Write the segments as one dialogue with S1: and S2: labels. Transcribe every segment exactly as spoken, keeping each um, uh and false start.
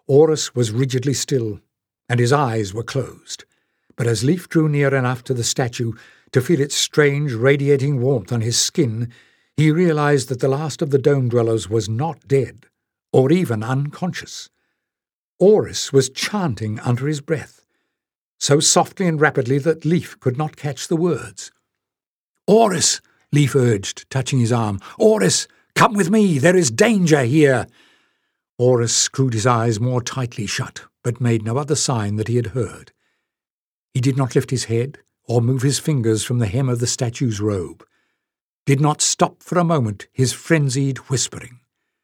S1: Orus was rigidly still, and his eyes were closed. But as Leif drew near enough to the statue to feel its strange radiating warmth on his skin, he realized that the last of the dome-dwellers was not dead, or even unconscious. Orus was chanting under his breath, so softly and rapidly that Leif could not catch the words. "Orus," Leif urged, touching his arm. "Orus, come with me, there is danger here." Orus screwed his eyes more tightly shut, but made no other sign that he had heard. He did not lift his head or move his fingers from the hem of the statue's robe, did not stop for a moment his frenzied whispering.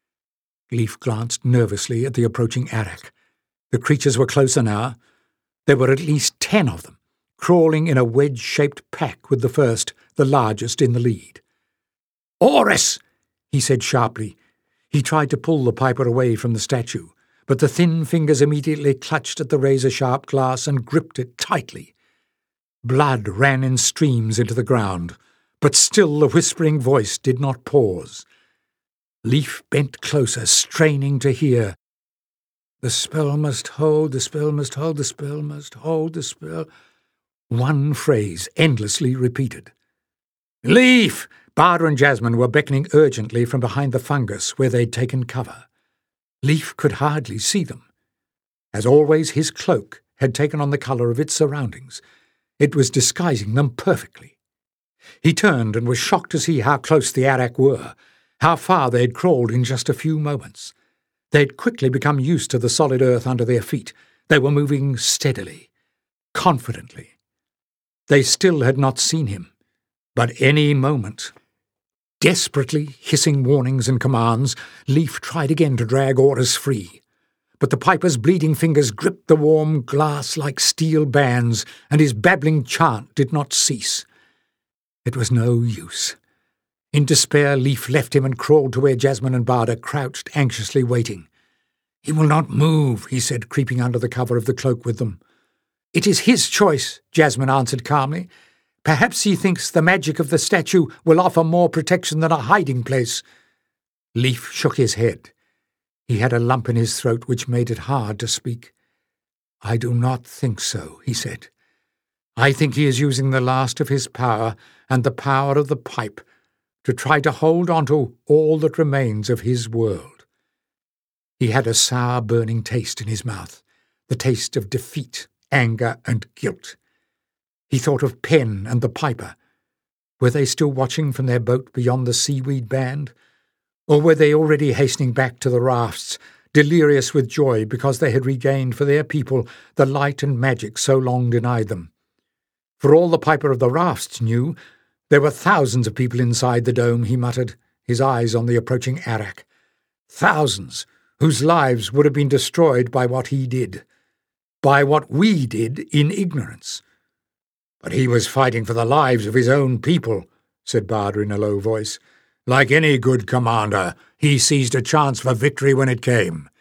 S1: Leif glanced nervously at the approaching Arak. The creatures were closer now. There were at least ten of them, crawling in a wedge-shaped pack with the first, the largest, in the lead. "Orus!" he said sharply. He tried to pull the piper away from the statue, but the thin fingers immediately clutched at the razor-sharp glass and gripped it tightly. Blood ran in streams into the ground, but still the whispering voice did not pause. Leif bent closer, straining to hear. "The spell must hold, the spell must hold, the spell must hold, the spell—" One phrase endlessly repeated. "Leif!" Bada and Jasmine were beckoning urgently from behind the fungus where they'd taken cover. Leif could hardly see them. As always, his cloak had taken on the colour of its surroundings. It was disguising them perfectly. He turned and was shocked to see how close the Arak were, how far they had crawled in just a few moments. They had quickly become used to the solid earth under their feet. They were moving steadily, confidently. They still had not seen him, but any moment. Desperately hissing warnings and commands, Leif tried again to drag Orus free. But the piper's bleeding fingers gripped the warm glass like steel bands, and his babbling chant did not cease. It was no use. In despair, Leif left him and crawled to where Jasmine and Bada crouched anxiously waiting. "He will not move," he said, creeping under the cover of the cloak with them. "It is his choice," Jasmine answered calmly. "Perhaps he thinks the magic of the statue will offer more protection than a hiding place." Leif shook his head. He had a lump in his throat which made it hard to speak. "I do not think so," he said. "I think he is using the last of his power and the power of the pipe to try to hold on to all that remains of his world." He had a sour, burning taste in his mouth, the taste of defeat, anger, and guilt. He thought of Pen and the piper. Were they still watching from their boat beyond the seaweed band? Or were they already hastening back to the rafts, delirious with joy because they had regained for their people the light and magic so long denied them? For all the piper of the rafts knew, there were thousands of people inside the dome, he muttered, his eyes on the approaching Arak. Thousands whose lives would have been destroyed by what he did, by what we did in ignorance. "But he was fighting for the lives of his own people," said Bada in a low voice. "Like any good commander, he seized a chance for victory when it came.